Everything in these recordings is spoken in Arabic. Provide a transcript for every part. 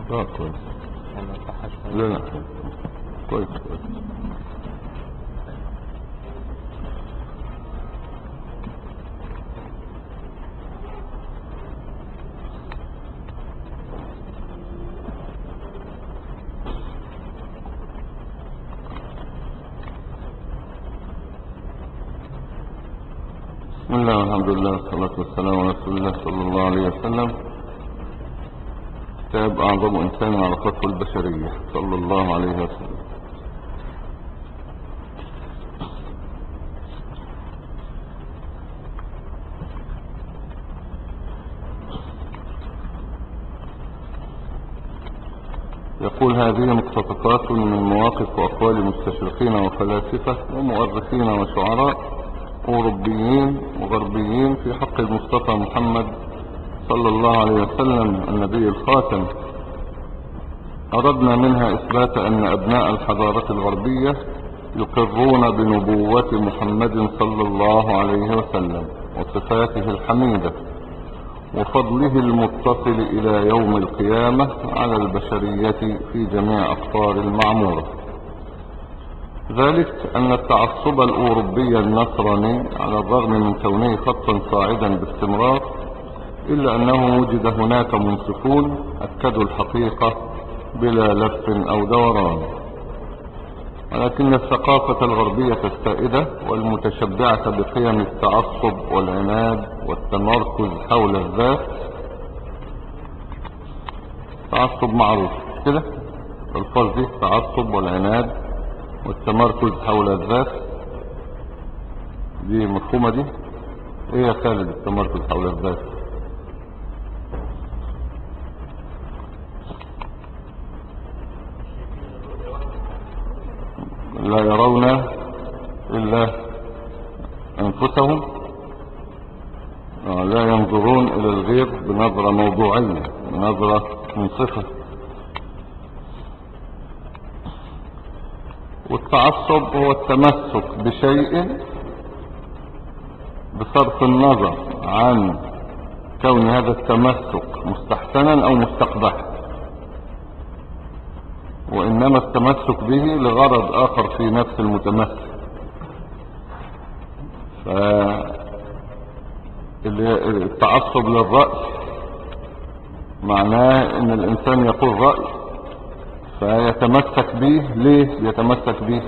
كويس. ولا صح شوية؟ لا لا كويس. بسم الله والحمد لله والصلاة والسلام على رسول الله صلى الله عليه وسلم. كتاب أعظم إنسان على خط البشرية صلى الله عليه وسلم. يقول هذه مقتطفات من مواقف وأقوال مستشرقين وفلاسفة ومؤرخين وشعراء أوروبيين وغربيين في حق المصطفى محمد صلى الله عليه وسلم النبي الخاتم. أردنا منها إثبات أن أبناء الحضارة الغربية يقرون بنبوة محمد صلى الله عليه وسلم وصفاته الحميدة وفضله المتصل إلى يوم القيامة على البشرية في جميع أقطار المعمورة. ذلك أن التعصب الأوروبي النصراني على الرغم من كونه خطا صاعدا باستمرار إلا أنه وجد هناك منصفون أكدوا الحقيقة بلا لف أو دوران، ولكن الثقافة الغربية السائدة والمتشبعة بقيم التعصب والعناد والتمركز حول الذات، تعصب معروف كده الفاظ دي، التعصب والعناد والتمركز حول الذات، دي مفهومة دي. ايه يا خالد التمركز حول الذات؟ لا يرون إلا أنفسهم، لا ينظرون إلى الغير بنظرة موضوعية، بنظرة منصفة. والتعصب هو التمسك بشيء بصرف النظر عن كون هذا التمسك مستحسنا أو مستقبحا، وإنما التمسك به لغرض آخر في نفس المتمسك. فالتعصب للرأي معناه ان الانسان يقول رأي فيتمسك به. ليه يتمسك به؟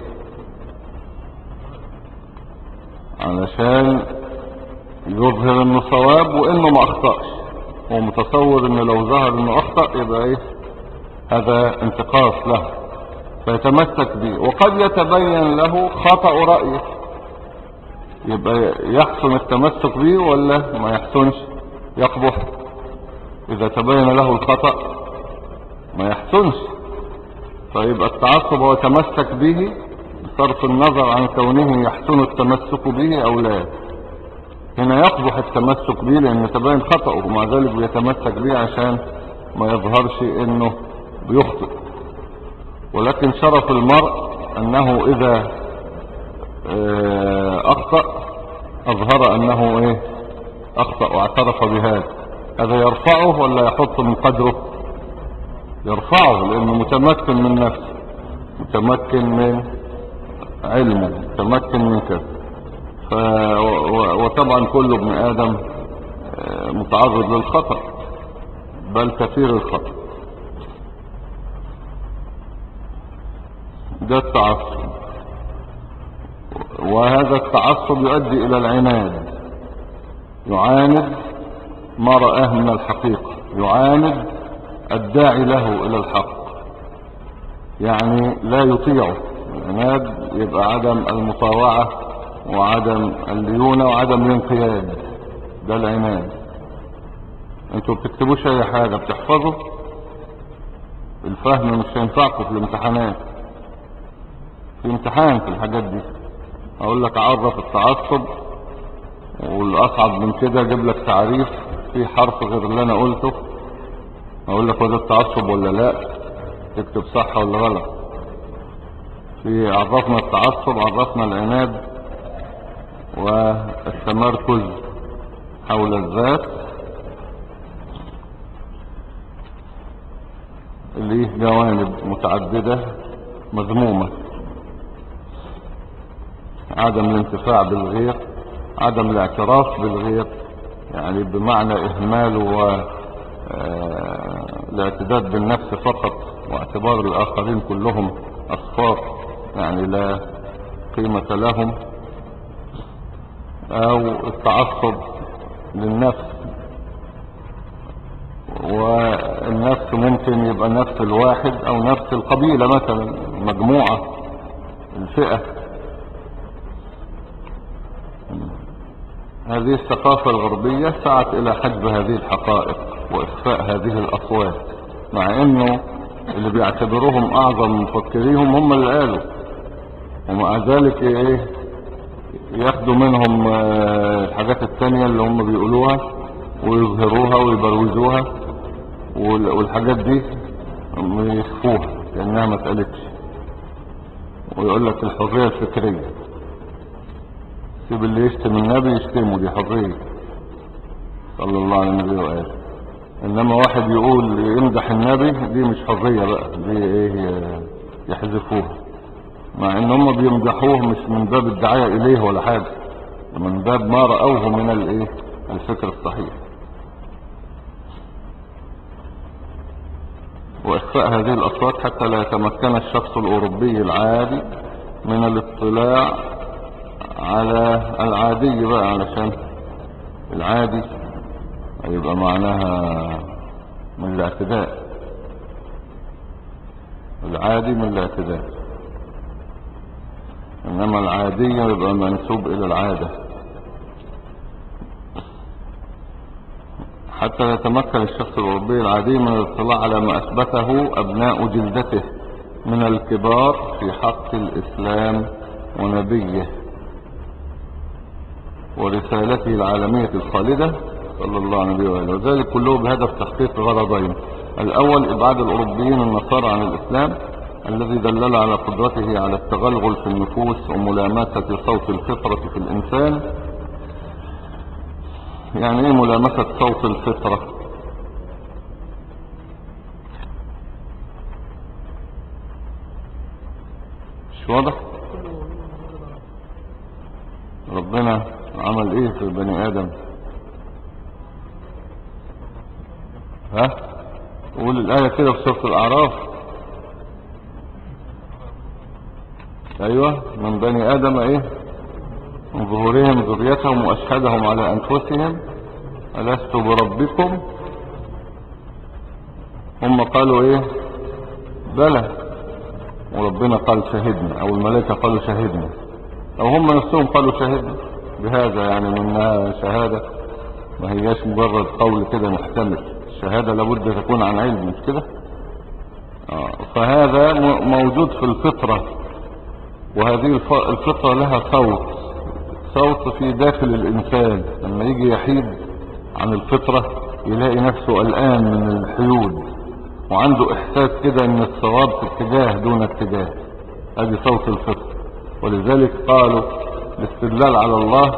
علشان يظهر انه صواب وانه ما اخطأش. هو متصور ان لو ظهر انه اخطأ يبقى ايه؟ هذا انتقاص له، فيتمسك به. وقد يتبين له خطأ رأيه، يبقى يحسن التمسك به ولا ما يحسنش؟ يقبح اذا تبين له الخطأ، ما يحسنش. فيبقى التعصب هو تمسك به بصرف النظر عن كونه يحسن التمسك به او لا. هنا يقبح التمسك به لان تبين خطأه، ومع ذلك بيتمسك به عشان ما يظهرش انه بيخطئ. ولكن شرف المرء انه اذا اخطأ اظهر انه ايه؟ اخطأ واعترف بهذا. هذا يرفعه ولا يحط من قدره؟ يرفعه، لانه متمكن من نفسه، متمكن من علمه، متمكن من كذا. وطبعا كل ابن ادم متعرض للخطأ، بل كثير الخطأ. ده التعصب. وهذا التعصب يؤدي الى العناد، يعاند ما رآه من الحقيقة، يعاند الداعي له الى الحق، يعني لا يطيعه. العناد يبقى عدم المطاوعة وعدم الليونة وعدم الانقياد، ده العناد. انتوا بتكتبوش اي حاجة، بتحفظوا. الفهم مش هينفعكم في الامتحانات، في امتحان في الحاجات دي اقول لك عرف التعصب، والاصعب من كده اجيب لك تعريف في حرف غير اللي انا قلته، اقول لك هو ده التعصب ولا لا، تكتب صح ولا غلط. في عرفنا التعصب، عرفنا العناد والتمركز حول الذات. ليه جوانب متعددة مذمومة. عدم الانتفاع بالغير، عدم الاعتراف بالغير، يعني بمعنى إهمال والاعتداد بالنفس فقط، واعتبار الآخرين كلهم أصفار يعني لا قيمة لهم، أو التعصب للنفس. والنفس ممكن يبقى نفس الواحد أو نفس القبيلة مثلا، مجموعة، الفئة. هذه الثقافة الغربية سعت إلى حجب هذه الحقائق وإخفاء هذه الأصوات، مع إنه اللي بيعتبروهم أعظم مفكريهم هم اللي قالوا، ومع ذلك إيه ياخدوا منهم الحاجات التانية اللي هم بيقولوها ويظهروها ويبروزوها، والحاجات دي يخفوها كأنها ما اتقالتش، ويقول لك الحرية الفكرية. سيب اللي يشتم النبي يشتمه، دي حرية، صلى الله عليه النبي وآله. انما واحد يقول يمدح النبي، دي مش حرية بقى، دي ايه يحذفوها، مع ان هم بيمدحوه مش من باب الدعاية اليه ولا حاجة، من باب ما رأوه من الايه الفكر الصحيح. واخفاء هذه الاصوات حتى لا يتمكن الشخص الاوروبي العادي من الاطلاع على العادي بقى، علشان العادي يبقى معناها من الاعتداء، العادي من الاعتداء، انما العادية يبقى منسوب الى العادة. حتى يتمكن الشخص الاوروبي العادي من الاطلاع على ما اثبته ابناء جلدته من الكبار في حق الاسلام ونبيه ورسالته العالمية الخالدة صلى الله عليه وسلم، وذلك كله بهدف تحقيق غرضين: الاول ابعاد الاوروبيين النصارى عن الاسلام الذي دلل على قدرته على التغلغل في النفوس وملامسة صوت الفطرة في الانسان. يعني ايه ملامسة صوت الفطرة؟ مش واضح؟ ربنا عمل ايه في بني ادم؟ ها قول الآية كده في سورة الأعراف. ايوه، من بني ادم ايه؟ من ظهورهم ذريتهم واشهدهم على انفسهم ألست بربكم؟ هم قالوا ايه؟ بلى. وربنا قال شهدنا، او الملائكة قالوا شهدنا، او هم نفسهم قالوا شهدنا. بهذا يعني منها شهادة، ما هياش مجرد قول كده محتمل، الشهادة لابد تكون عن علم، مش كده؟ فهذا موجود في الفطرة، وهذه الفطرة لها صوت في داخل الإنسان. لما يجي يحيد عن الفطرة يلاقي نفسه قلقان من الحيود، وعنده إحساس كده إن الصواب في اتجاه دون اتجاه. هذه صوت الفطرة. ولذلك قالوا الاستدلال على الله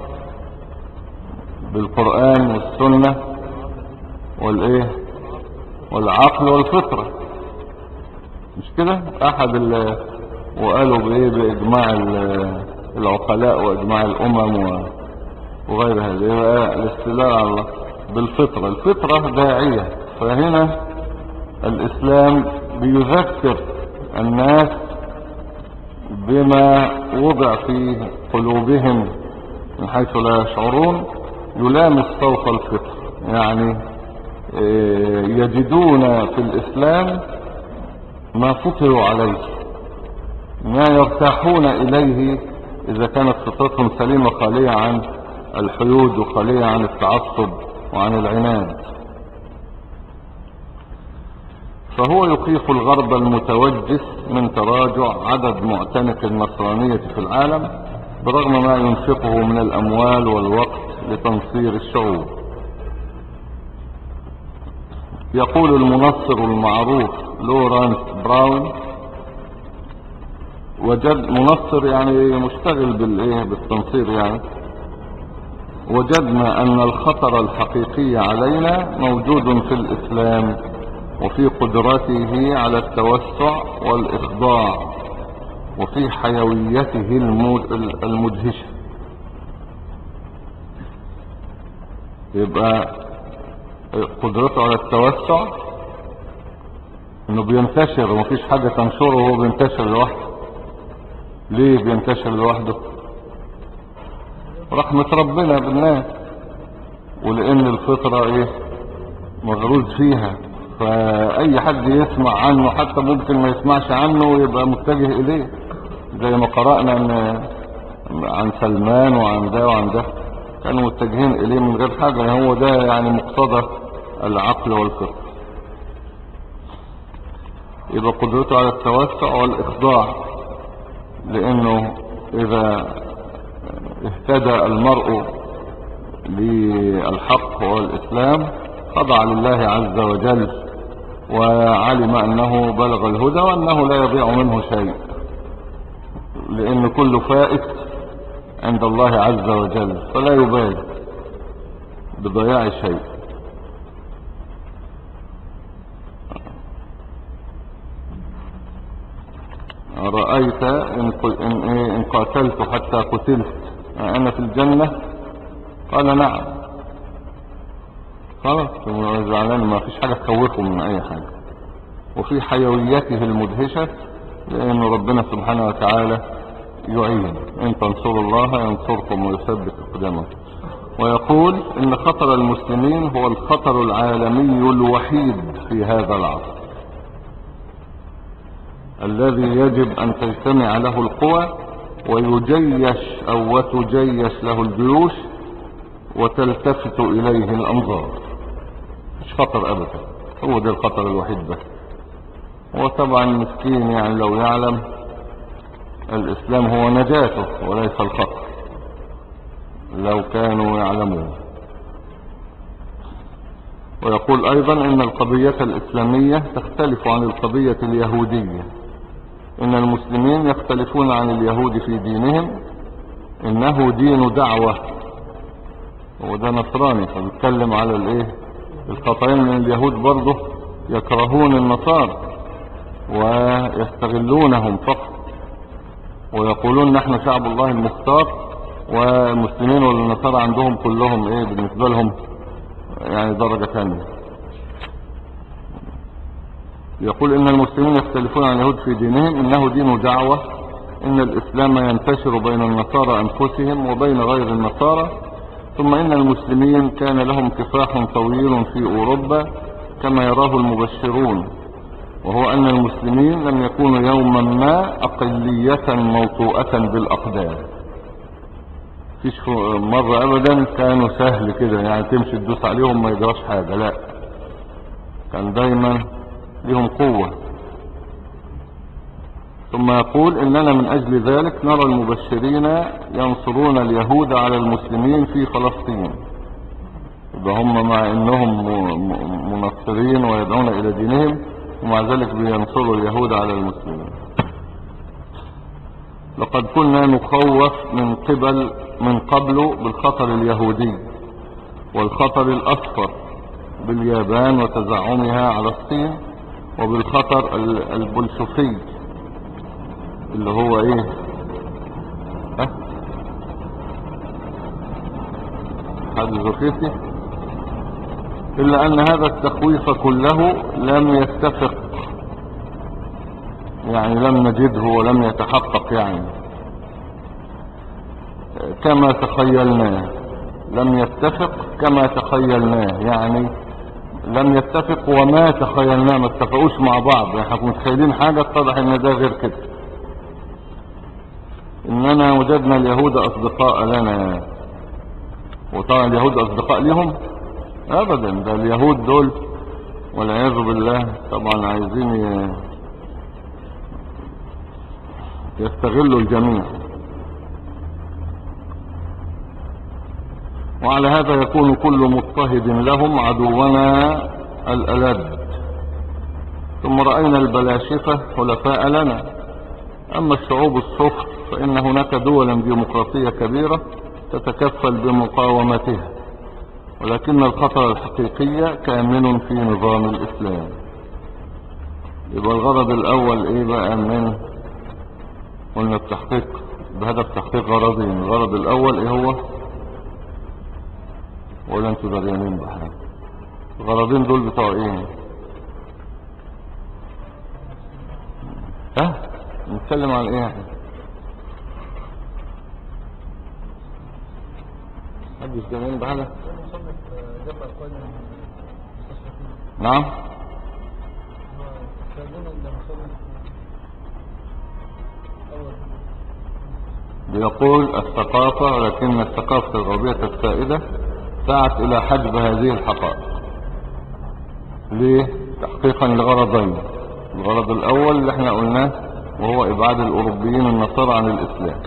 بالقرآن والسنة والإيه والعقل والفطرة، مش كده؟ وقالوا بايه؟ باجماع العقلاء واجماع الامم وغير هذا. يبقى الاستدلال على الله بالفطرة، الفطرة داعية. فهنا الاسلام بيذكر الناس بما وضع في قلوبهم من حيث لا يشعرون، يلامس صوت الفطر. يعني يجدون في الاسلام ما فطروا عليه، ما يرتاحون إليه إذا كانت فطرتهم سليمة خالية عن الحيود وخالية عن التعصب وعن العناد. فهو يخيف الغرب المتوجس من تراجع عدد معتنق النصرانية في العالم برغم ما ينفقه من الأموال والوقت لتنصير الشعوب. يقول المنصر المعروف لورانس براون، منصر يعني مشتغل بالتنصير يعني: وجدنا ان الخطر الحقيقي علينا موجود في الاسلام وفي قدرته على التوسع والإخضاع، وفي حيويته المدهشة. يبقى قدرته على التوسع انه بينتشر ومفيش حاجة تنشره وهو بينتشر لوحده. ليه بينتشر لوحده؟ رحمة ربنا بالناس، ولان الفطرة ايه مغروز فيها، فاي حد يسمع عنه حتى ممكن ما يسمعش عنه ويبقى متجه اليه، زي ما قرأنا عن سلمان وعن ده وعن ده كانوا متجهين اليه من غير حاجة. هو ده يعني مقتضى العقل والفطر. يبقى قدرته على التوسع والإخضاع، لأنه إذا اهتدى المرء للحق والإسلام خضع لله عز وجل، وعلم أنه بلغ الهدى وأنه لا يضيع منه شيء، لأن كل فائت عند الله عز وجل، فلا يبالي بضياع شيء. رأيت إن قاتلت حتى قتلت أنا في الجنة؟ قال نعم. خلاص زعلان، ما فيش حاجة تخوفه من أي حاجة. وفي حيويته المدهشة، لأن ربنا سبحانه وتعالى يعين، إن تنصروا الله ينصركم ويثبت أقدامكم. ويقول إن خطر المسلمين هو الخطر العالمي الوحيد في هذا العصر، الذي يجب أن تجتمع له القوى ويجيش أو وتجيش له الجيوش وتلتفت إليه الأنظار. مش خطر أبدا، هو ده الخطر الوحيد بس. هو طبعا مسكين، يعني لو يعلم الإسلام هو نجاته وليس الخطر، لو كانوا يعلمون. ويقول أيضا إن القضية الإسلامية تختلف عن القضية اليهودية، إن المسلمين يختلفون عن اليهود في دينهم، إنه دين دعوة. وده نصراني، فبيتكلم على الايه الخطأين من اليهود، برضه يكرهون النصارى ويستغلونهم فقط، ويقولون نحن شعب الله المختار، والمسلمين والنصارى عندهم كلهم ايه بالنسبة لهم يعني درجة ثانية. يقول ان المسلمين يختلفون عن اليهود في دينهم، انه دين دعوة، ان الاسلام ينتشر بين النصارى انفسهم وبين غير النصارى، ثم ان المسلمين كان لهم كفاح طويل في اوروبا كما يراه المبشرون، وهو ان المسلمين لم يكونوا يوما ما اقلية موطوءة بالاقدام. فيش مرة ابدا كانوا سهل كده يعني تمشي تدوس عليهم ما يجراش حاجة، لا، كان دايما لهم قوة. ثم يقول اننا من اجل ذلك نرى المبشرين ينصرون اليهود على المسلمين في فلسطين. يبقى هم مع انهم منصرين ويدعون الى دينهم، ومع ذلك بينصروا اليهود على المسلمين. لقد كنا نخوف من قبل بالخطر اليهودي والخطر الاصفر باليابان وتزعمها على الصين، وبالخطر البولشوفي اللي هو ايه هذا الزوفيتي، الا ان هذا التخويف كله لم يتفق، يعني لم نجده ولم يتحقق يعني كما تخيلناه. لم يتفق كما تخيلناه، يعني لم يتفق وما تخيلناه، ما اتفقوش مع بعض. يعني احنا كنا متخيلين حاجة اتضح ان ده غير كده. اننا وجدنا اليهود اصدقاء لنا، وطبعا اليهود اصدقاء لهم ابدا، ده اليهود دول والعياذ بالله طبعا عايزين يستغلوا الجميع. وعلى هذا يكون كل مضطهد لهم عدونا الألد. ثم رأينا البلاشفة حلفاء لنا. أما الشعوب الصفر فإن هناك دولا ديمقراطية كبيرة تتكفل بمقاومتها، ولكن الخطر الحقيقي كامن في نظام الإسلام. يبقى الغرض الاول ايه بقى؟ من قلنا التحقيق بهدف تحقيق غرضين. الغرض الاول ايه هو؟ ولا انتوا دريانين بحاجة؟ الغرضين دول بتوع ايه؟ ها؟ نتكلم عن ايه احنا؟ محدش دريان بحاجة؟ نعم. بيقول الثقافة، ولكن الثقافة الغربية السائدة سعت إلى حجب هذه الحقائق. ليه؟ تحقيقا لغرضين. الغرض الأول اللي احنا قلناه وهو إبعاد الأوروبيين النصارى عن الإسلام.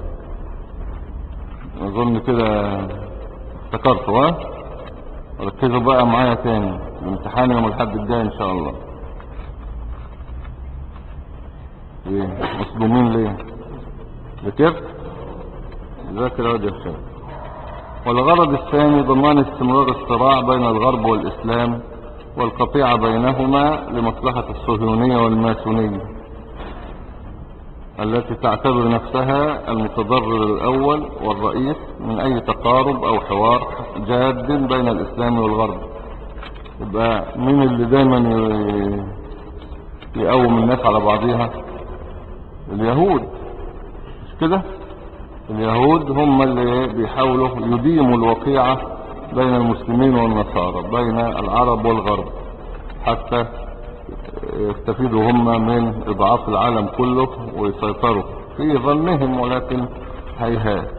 أظن كده افتكرتوا، ها؟ ركزوا بقى معايا تاني، الامتحان يوم الأحد الجاي إن شاء الله. ايه مصدومين ليه؟ بكيف؟ ذاكر يا واد الشيخ. والغرض الثاني ضمان استمرار الصراع بين الغرب والإسلام والقطيعة بينهما لمصلحة الصهيونية والماسونية التي تعتبر نفسها المتضرر الأول والرئيس من أي تقارب أو حوار جاد بين الإسلام والغرب. يبقى مين اللي دايما يقوم الناس على بعضها؟ اليهود، مش كده؟ اليهود هم اللي بيحاولوا يديموا الوقيعة بين المسلمين والنصارى، بين العرب والغرب، حتى يستفيدوا هم من إضعاف العالم كله ويسيطروا في ظنهم، ولكن هيهات.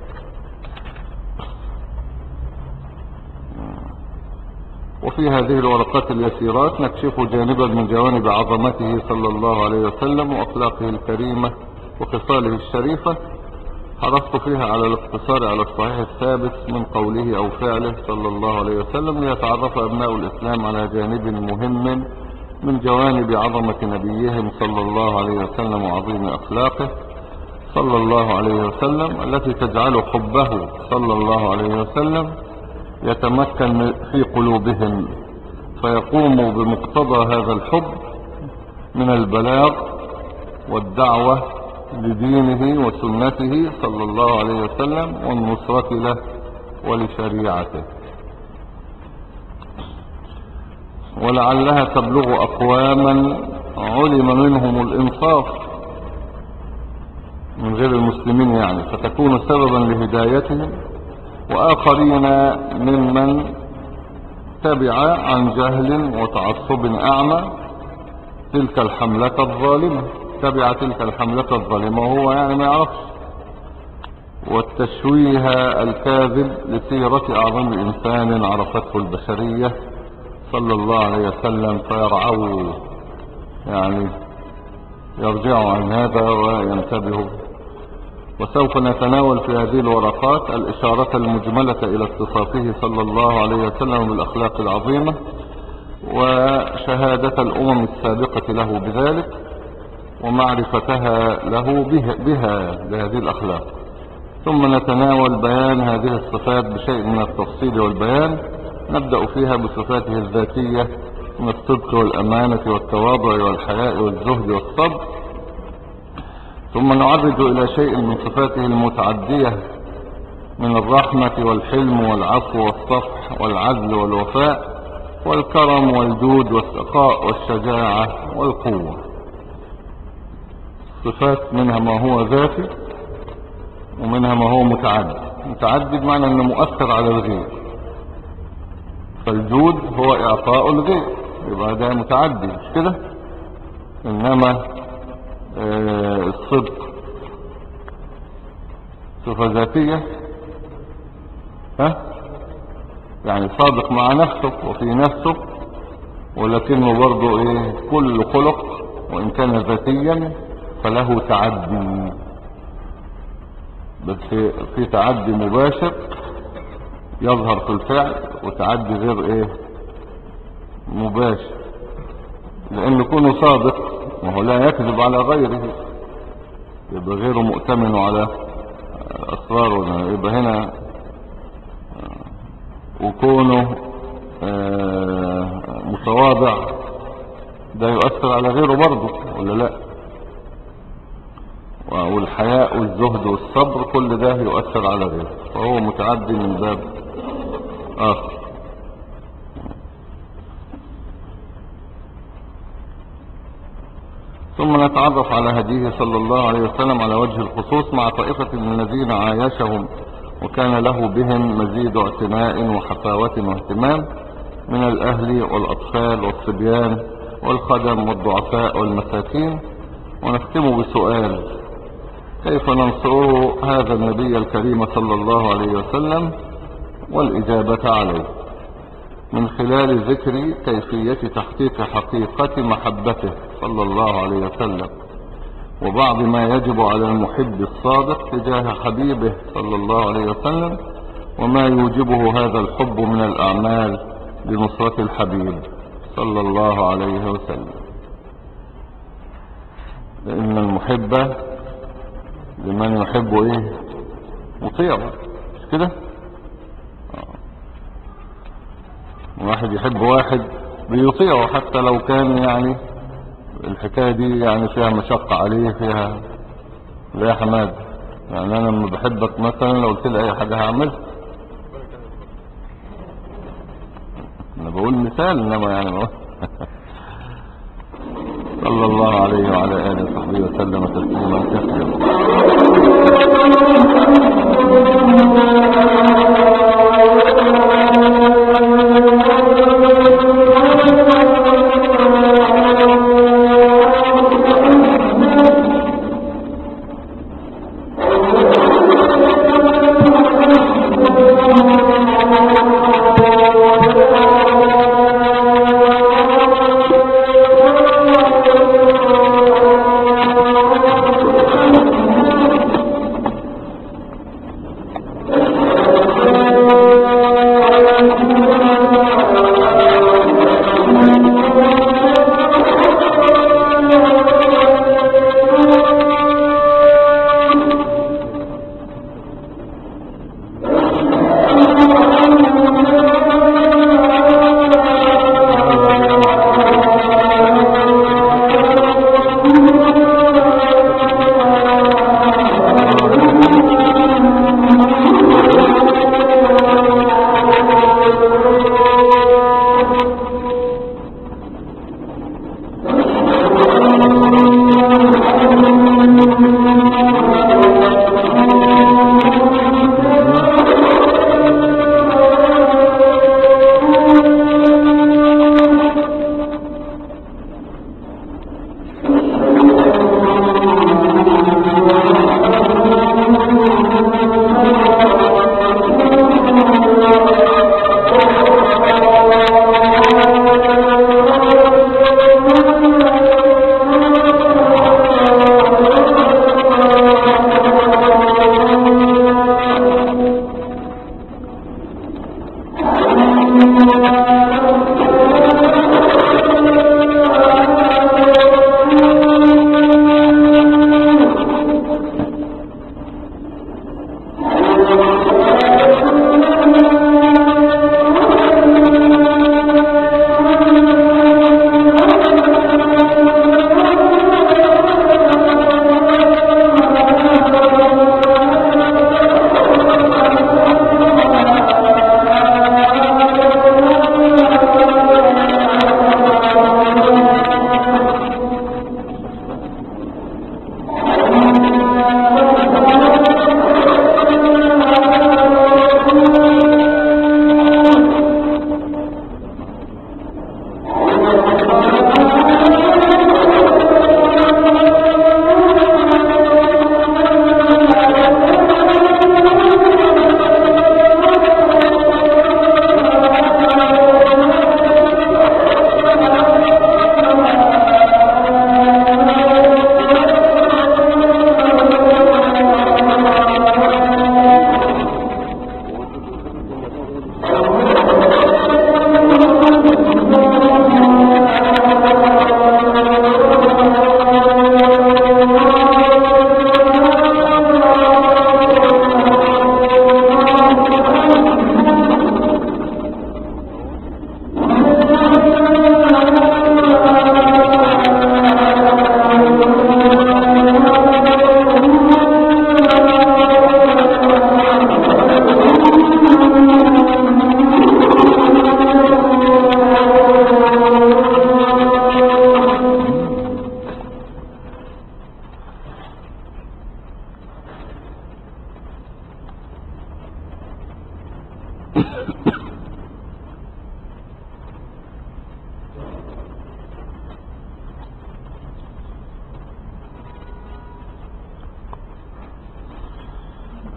وفي هذه الورقات اليسيرات نكشف جانبا من جوانب عظمته صلى الله عليه وسلم وأخلاقه الكريمة وخصاله الشريفة، حرصت فيها على الاقتصار على الصحيح الثابت من قوله أو فعله صلى الله عليه وسلم، ليتعرف أبناء الإسلام على جانب مهم من جوانب عظمة نبيهم صلى الله عليه وسلم وعظيم أخلاقه صلى الله عليه وسلم، التي تجعل حبه صلى الله عليه وسلم يتمكن في قلوبهم، فيقوموا بمقتضى هذا الحب من البلاغ والدعوة لدينه وسنته صلى الله عليه وسلم والنصرة له ولشريعته. ولعلها تبلغ أقواما علم منهم الإنصاف من غير المسلمين يعني، فتكون سببا لهدايتهم، وآخرين ممن تبع عن جهل وتعصب أعمى تلك الحملة الظالمة، تبع تلك الحملة الظالمة وهو يعني ما يعرفش، والتشويه الكاذب لسيرة أعظم إنسان عرفته البشرية صلى الله عليه وسلم، فيرعوا يعني يرجعوا عن هذا وينتبهوا. وسوف نتناول في هذه الورقات الإشارة المجملة إلى اتصافه صلى الله عليه وسلم بالأخلاق العظيمة وشهادة الأمم السابقة له بذلك ومعرفتها له بها لهذه الأخلاق. ثم نتناول بيان هذه الصفات بشيء من التفصيل والبيان، نبدأ فيها بصفاته الذاتية من الصدق والأمانة والتواضع والحياء والزهد والصبر، ثم نعرج إلى شيء من صفاته المتعدية من الرحمة والحلم والعفو والصفح والعدل والوفاء والكرم والجود والسخاء والشجاعة والقوة. صفات منها ما هو ذاتي ومنها ما هو متعدد. متعدد معنى انه مؤثر على الغير، فالجود هو اعطاء الغير، يبقى ده متعدد مش كده؟ انما الصدق صفة ذاتية، ها يعني صادق مع نفسه وفي نفسه، ولكنه برضو ايه كل خلق وان كان ذاتيا فله تعدي، بس في تعدي مباشر يظهر في الفعل وتعدي غير ايه مباشر، لان يكون صادق وهو لا يكذب على غيره يبقى غيره مؤتمن على اسراره، يبقى هنا وكونه متواضع ده يؤثر على غيره برضه ولا لا؟ والحياء والزهد والصبر كل ده يؤثر على غيره، فهو متعدي من باب آخر. ثم نتعرف على هديه صلى الله عليه وسلم على وجه الخصوص مع طائفة من الذين عايشهم وكان له بهم مزيد اعتناء وحفاوة واهتمام من الأهل والأطفال والصبيان والخدم والضعفاء والمساكين. ونختم بسؤال: كيف ننصر هذا النبي الكريم صلى الله عليه وسلم؟ والإجابة عليه من خلال ذكر كيفية تحقيق حقيقة محبته صلى الله عليه وسلم، وبعض ما يجب على المحب الصادق تجاه حبيبه صلى الله عليه وسلم، وما يوجبه هذا الحب من الأعمال لنصرة الحبيب صلى الله عليه وسلم. لأن المحب لمن يحب ايه؟ مطيعه، مش كده؟ واحد يحب واحد بيطيعه حتى لو كان يعني الحكاية دي يعني فيها مشقة عليه، فيها لا يا حماد، يعني انا لما بحبك مثلا لو قلت لي اي حاجة هعملها. انا بقول مثال انما يعني بقول صلى الله عليه وعلى آله وصحبه وسلم تسليما كثيرا.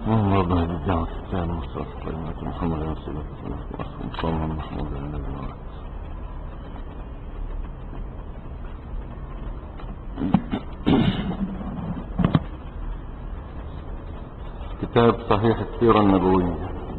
اللهم ربنا بالدعوة التامة والصلاة القائمة محمد رسول الله صلى الله محمود النبي كتاب صحيح السيرة النبوية.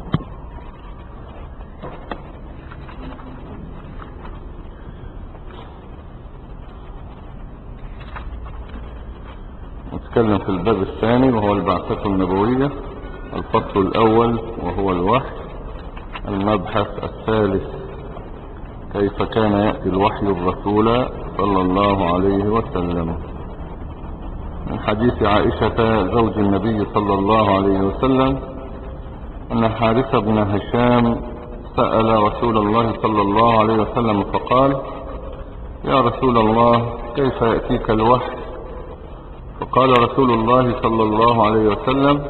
نتكلم في الباب الثاني وهو البعثة النبوية، الفصل الأول وهو الوحي. المبحث الثالث كيف كان يأتي الوحي الرسول صلى الله عليه وسلم. من حديث عائشة زوج النبي صلى الله عليه وسلم أن حارث بن هشام سأل رسول الله صلى الله عليه وسلم فقال: يا رسول الله كيف يأتيك الوحي؟ فقال رسول الله صلى الله عليه وسلم: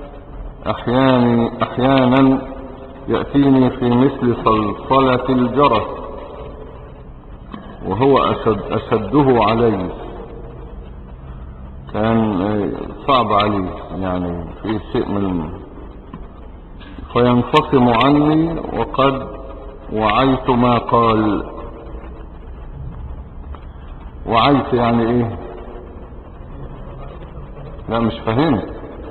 أحيانا يأتيني في مثل صلصلة الجرس وهو أشده علي، كان صعب عليه يعني في شيء من، فينفصم عني وقد وعيت ما قال. وعيت يعني ايه؟ لا مش فاهمت.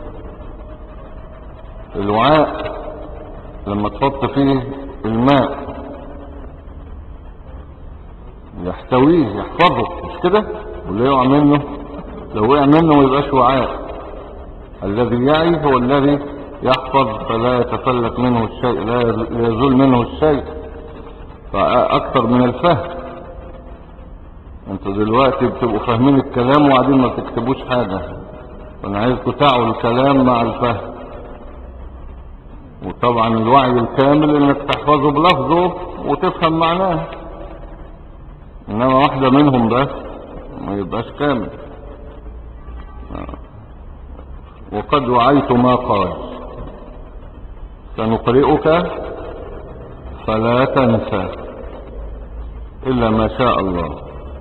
الوعاء لما تحط فيه الماء يحتويه يحفظه، مش كده؟ واللي يقع منه لو وقع منه ما يبقاش وعاء. الذي يعي هو الذي يحفظ فلا يتفلت منه الشيء، لا يزول منه الشيء، فأكثر من الفهم. انتوا دلوقتي بتبقوا فاهمين الكلام وقاعدين ما تكتبوش حاجة، فانا عايزكم تعوا الكلام مع الفهم. وطبعا الوعي الكامل انك تحفظه بلفظه وتفهم معناه، انما واحدة منهم بس ما يبقاش كامل. وقد وعيت ما قال سنقرئك فلا تنسى إلا ما شاء الله.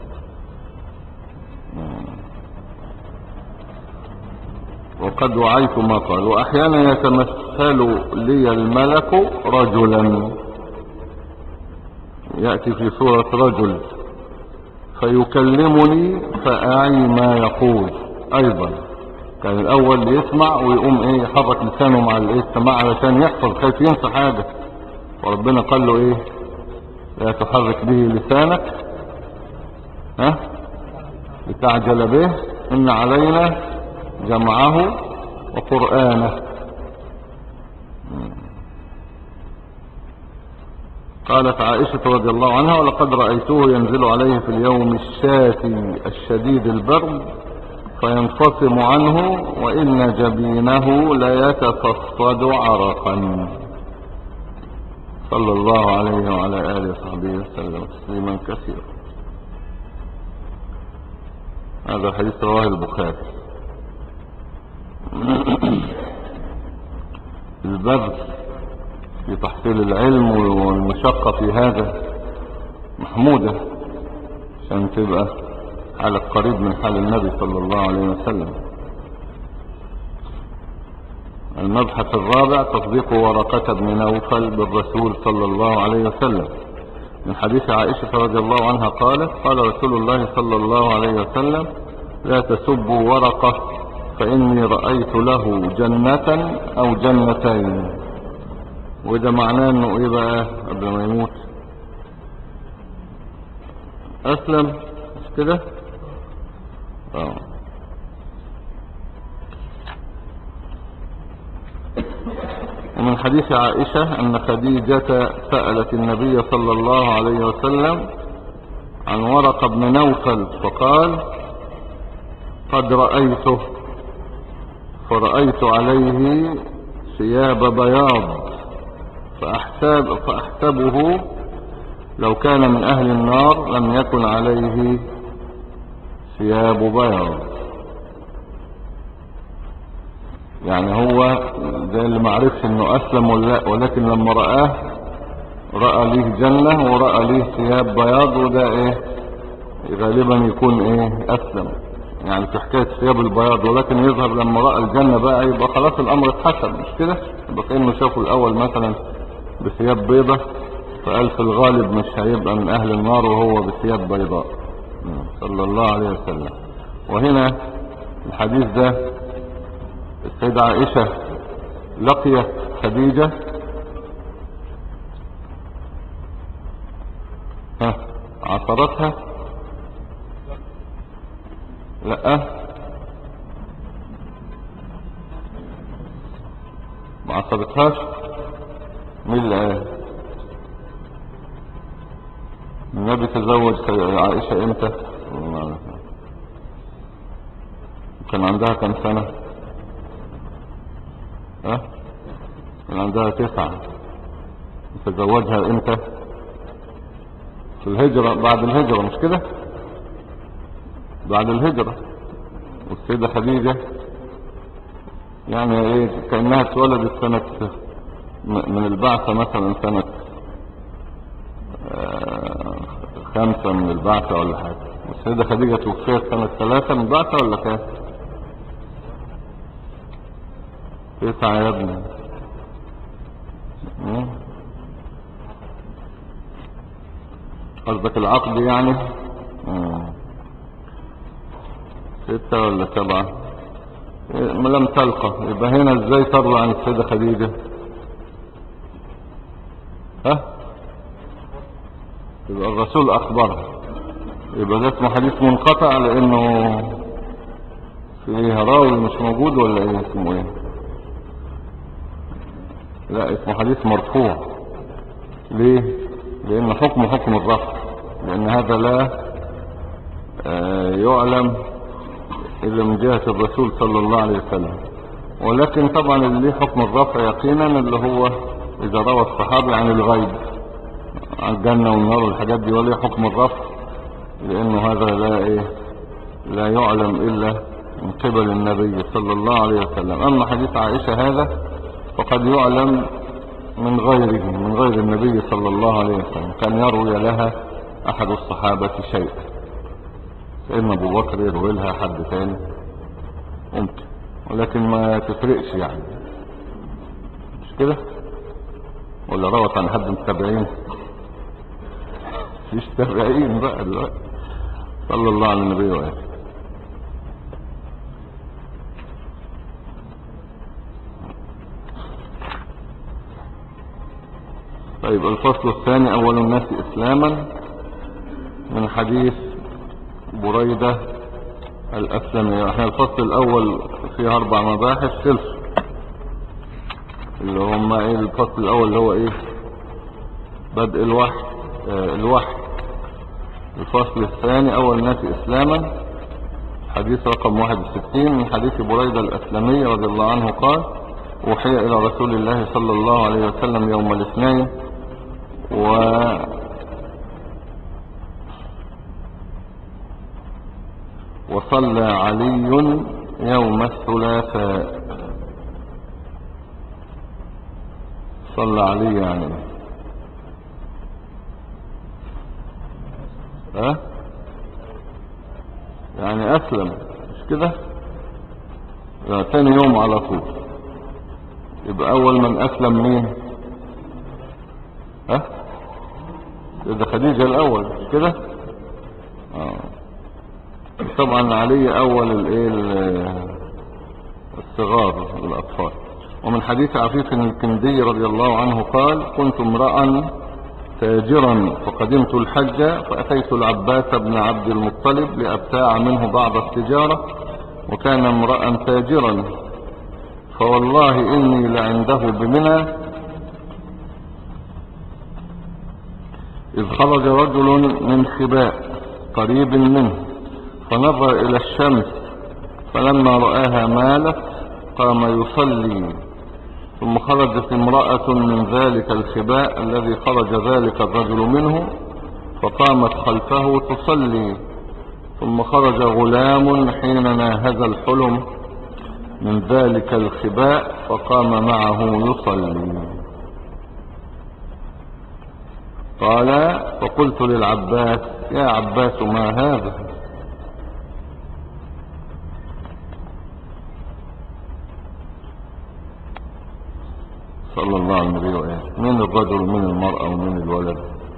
وقد وعيت ما قال. وأحيانا يتمثل لي الملك رجلا، يأتي في صورة رجل فيكلمني فأعي ما يقول. أيضا كان الأول يسمع ويقوم ايه يحرك لسانه مع السماع علشان يحفظ، خايف ينسى حاجة، وربنا قال له ايه؟ لا تحرك به لسانك لتعجل به، إن علينا جمعه وقرآنه. قالت عائشة رضي الله عنها: ولقد رأيته ينزل عليه في اليوم الشاتي الشديد البرد فينفصم عنه وإن جبينه ليتفصد عرقا. صلى الله عليه وعلى آله وصحبه وسلم تسليما كثيرا. هذا الحديث رواه البخاري. البذل في تحصيل العلم والمشقة في هذا محمودة، عشان تبقى حالك قريب من حال النبي صلى الله عليه وسلم. المبحث الرابع تصديق ورقة بن نوفل بالرسول صلى الله عليه وسلم. من حديث عائشة رضي الله عنها قالت: قال رسول الله صلى الله عليه وسلم: لا تسبوا ورقة فإني رأيت له جنة أو جنتين. وده معناه انه ايه بقى قبل ما يموت؟ اسلم، مش كده؟ ومن حديث عائشة ان خديجة سألت النبي صلى الله عليه وسلم عن ورقة بن نوفل فقال: قد رأيته فرأيت عليه ثياب بياض فأحسبه لو كان من أهل النار لم يكن عليه ثياب بياض. يعني هو زي اللي معرفش انه أسلم ولا، ولكن لما رأى ليه جنة ورأى ليه ثياب بياض، وده ايه غالبا يكون ايه أسلم. يعني في حكاية ثياب البياض، ولكن يظهر لما رأى الجنة بقى يبقى خلاص الأمر اتحسن، مش كده؟ يبقى كأنه شافوا الأول مثلا بثياب بيضة، فقال في الغالب مش هيبقى من أهل النار وهو بثياب بيضاء صلى الله عليه وسلم. وهنا الحديث ده السيدة عائشة لقيت خديجة عصرتها؟ لا، ما عصرتهاش. مين اللي قال؟ النبي تزوج عائشة امتى؟ كان عندها كم سنة؟ كان عندها 9. تزوجها امتى؟ في الهجرة، بعد الهجرة، مش كده؟ بعد الهجرة. والسيدة خديجة يعني ايه، كأنها اتولدت سنة من البعثة، مثلا سنة 5 من البعثة ولا حاجة. والسيدة خديجة توفيت سنة 3 من البعثة ولا كام؟ 9 يا ابني. قصدك العقد يعني؟ 6 ولا 7؟ ما لم تلقى. يبقى هنا ازاي تروى عن السيدة خديجة؟ يبقى الرسول اخبرها، يبقى ده اسمه حديث منقطع لانه فيه راوي مش موجود، ولا ايه اسمه ايه؟ لا، اسمه حديث مرفوع. ليه؟ لان حكم الرفع، لان هذا لا يعلم الا من جهة الرسول صلى الله عليه وسلم. ولكن طبعا اللي حكم الرفع يقينا اللي هو اذا روى الصحابي عن الغيب، عن الجنة والنار والحاجات دي، وليه حكم الرفع لانه هذا لا يعلم الا من قبل النبي صلى الله عليه وسلم. اما حديث عائشة هذا فقد يعلم من غيره، من غير النبي صلى الله عليه وسلم، كان يروي لها احد الصحابة شيء، سيدنا ابو بكر يروي لها حد تاني ممكن، ولكن ما تفرقش يعني، مش كده؟ ولا روت عن حد من التابعين؟ مفيش تابعين بقى دلوقتي. صلى الله على النبي وآله. طيب، الفصل الثاني، اول الناس اسلاما، من حديث بريدة الاسلمي. احنا الفصل الاول فيه 4 مباحث خلص، اللي هم ايه؟ الفصل الاول اللي هو ايه؟ بدء الوحي. الفصل الثاني اول الناس اسلاما، حديث رقم 61، من حديث بريدة الاسلمي رضي الله عنه قال: اوحي الى رسول الله صلى الله عليه وسلم يوم الاثنين وصلى علي يوم الثلاثاء. صلى علي يعني يعني اسلم، مش كده؟ تاني يوم على طول. يبقى اول من اسلم مين؟ إذا خديجة الاول، مش كده؟ طبعا علي اول الصغار الاطفال. ومن حديث عفيف الكندي رضي الله عنه قال: كنت امرأ تاجرا فقدمت الحج فأتيت العباس بن عبد المطلب لأبتاع منه بعض التجارة، وكان امرأ تاجرا، فوالله إني لعنده بمنى إذ خرج رجل من خباء قريب منه فنظر إلى الشمس، فلما رآها مالت قام يصلي، ثم خرجت امرأة من ذلك الخباء الذي خرج ذلك الرجل منه فقامت خلفه تصلي، ثم خرج غلام حين ناهز الحلم من ذلك الخباء فقام معه يصلي. قال: فقلت للعباس: يا عباس ما هذا؟ صلى الله عليه وسلم. مين الرجل ومين المرأة ومين الولد؟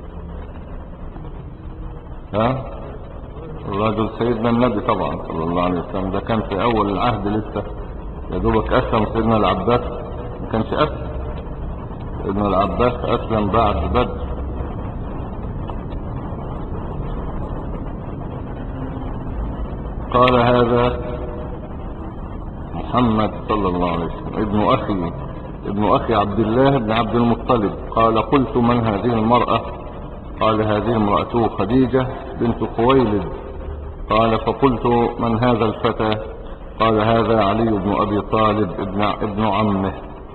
ها؟ الرجل سيدنا النبي طبعا صلى الله عليه وسلم، ده كان في اول العهد لسه، يا دوبك اسلم سيدنا العباس، ما كانش اسلم. سيدنا العباس اسلم بعد بدر. قال هذا محمد صلى الله عليه وسلم ابن اخي عبد الله بن عبد المطلب. قال قلت من هذه المرأة؟ قال هذه امرأته خديجة بنت خويلد. قال فقلت من هذا الفتى؟ قال هذا علي بن ابي طالب ابن عمه.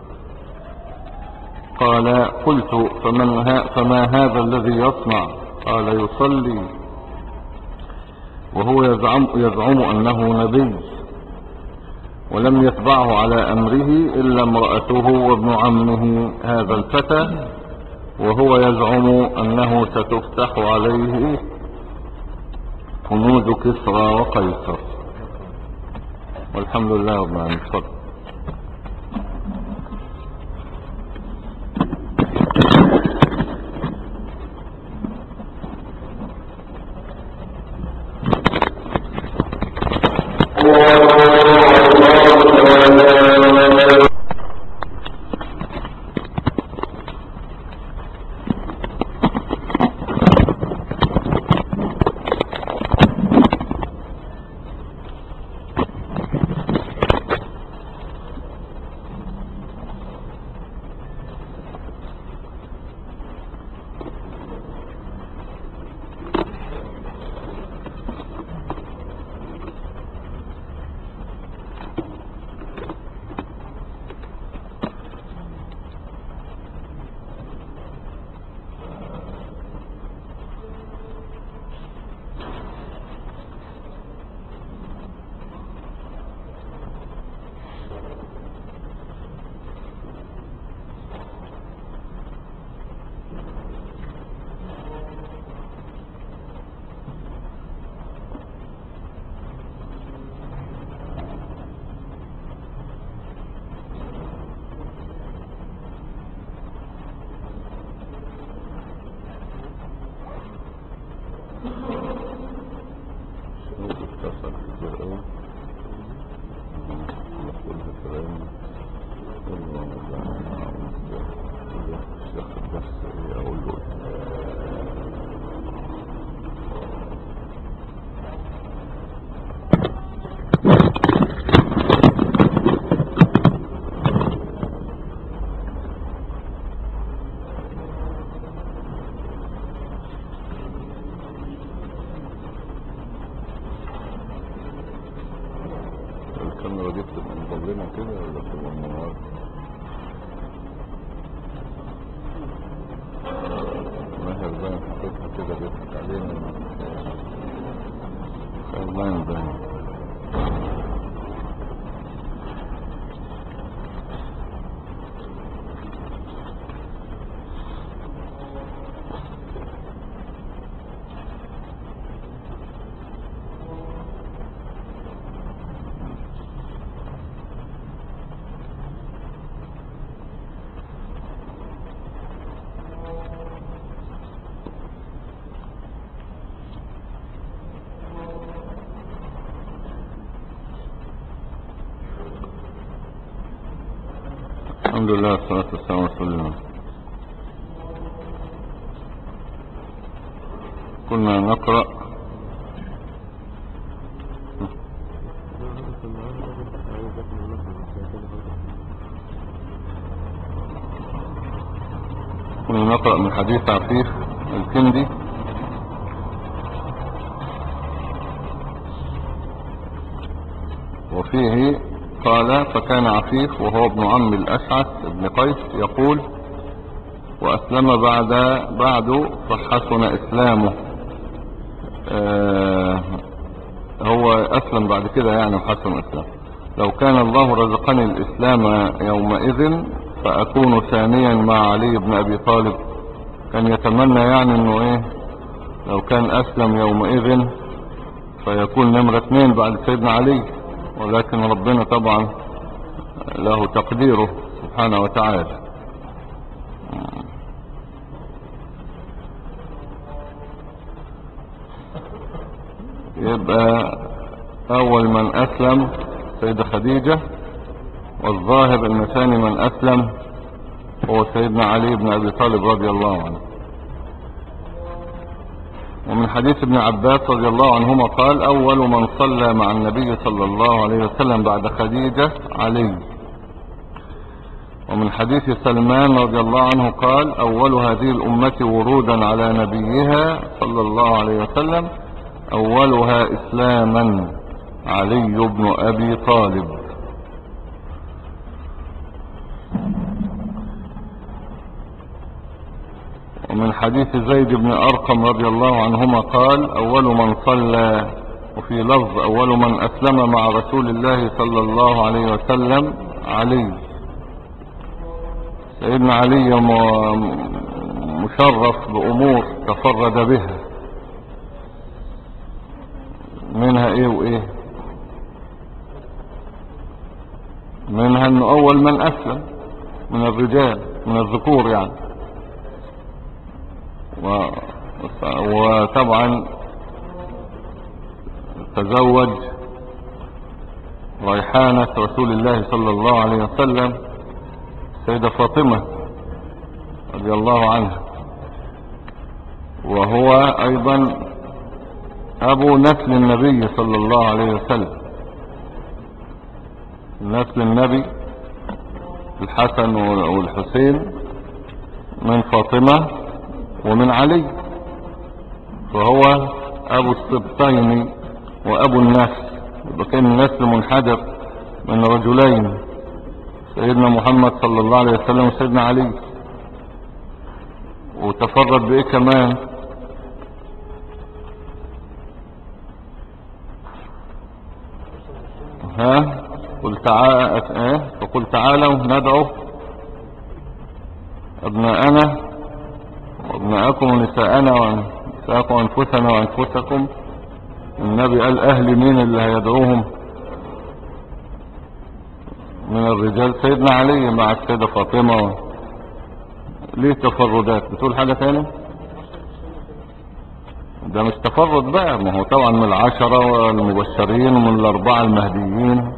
قال قلت فما هذا الذي يصنع؟ قال يصلي وهو يزعم انه نبي، ولم يتبعه على امره الا امرأته وابن عمه هذا الفتى، وهو يزعم انه ستفتح عليه كنوز كسرى وقيصر. والحمد لله رب العالمين. الكاميرا دي بتبقى مظلمة كده ولا بتبقى منورة؟ ماهر باين حطيتها كده بيضحك علينا. خير باين. الحمد لله والصلاة والسلام على رسول الله. كنا نقرأ من حديث عفيف الكندي. وفيه قال فكان عفيف وهو ابن عم الأشعث ابن قيس يقول وأسلم بعد فحسن إسلامه. هو أسلم بعد كده يعني وحسن إسلامه. لو كان الله رزقني الإسلام يومئذ فأكون ثانيا مع علي بن أبي طالب. كان يتمنى يعني انه لو كان أسلم يومئذ فيكون نمرة 2 بعد سيدنا علي، ولكن ربنا طبعا له تقديره سبحانه وتعالى. يبقى اول من اسلم سيدة خديجة، والظاهر ان ثاني من اسلم هو سيدنا علي بن ابي طالب رضي الله عنه. ومن حديث ابن عباس رضي الله عنهما قال اول من صلى مع النبي صلى الله عليه وسلم بعد خديجة علي. ومن حديث سلمان رضي الله عنه قال اول هذه الامة ورودا على نبيها صلى الله عليه وسلم اولها اسلاما علي بن ابي طالب. ومن حديث زيد بن ارقم رضي الله عنهما قال اول من صلى، وفي لفظ اول من اسلم مع رسول الله صلى الله عليه وسلم علي. سيدنا علي مشرف بامور تفرد بها، منها ايه وايه؟ منها انه اول من اسلم من الرجال، من الذكور يعني. وطبعا تزوج ريحانة رسول الله صلى الله عليه وسلم سيدة فاطمة رضي الله عنها، وهو ايضا ابو نسل النبي صلى الله عليه وسلم، نسل النبي الحسن والحسين من فاطمة ومن علي، فهو ابو السبطين وابو النسل. يبقى كان النسل منحدر من رجلين، سيدنا محمد صلى الله عليه وسلم وسيدنا علي. وتفرد بايه كمان؟ فقل تعالوا ندعو ابناءنا وابناءكم ونساءنا ونساءكم وانفسنا وانفسكم. النبي قال اهل مين اللي هيدعوهم من الرجال؟ سيدنا علي مع السيدة فاطمة. ليه تفردات؟ بتقول حاجة تاني؟ ده مش تفرد بقى، ما هو طبعا من العشرة والمبشرين ومن الاربعة المهديين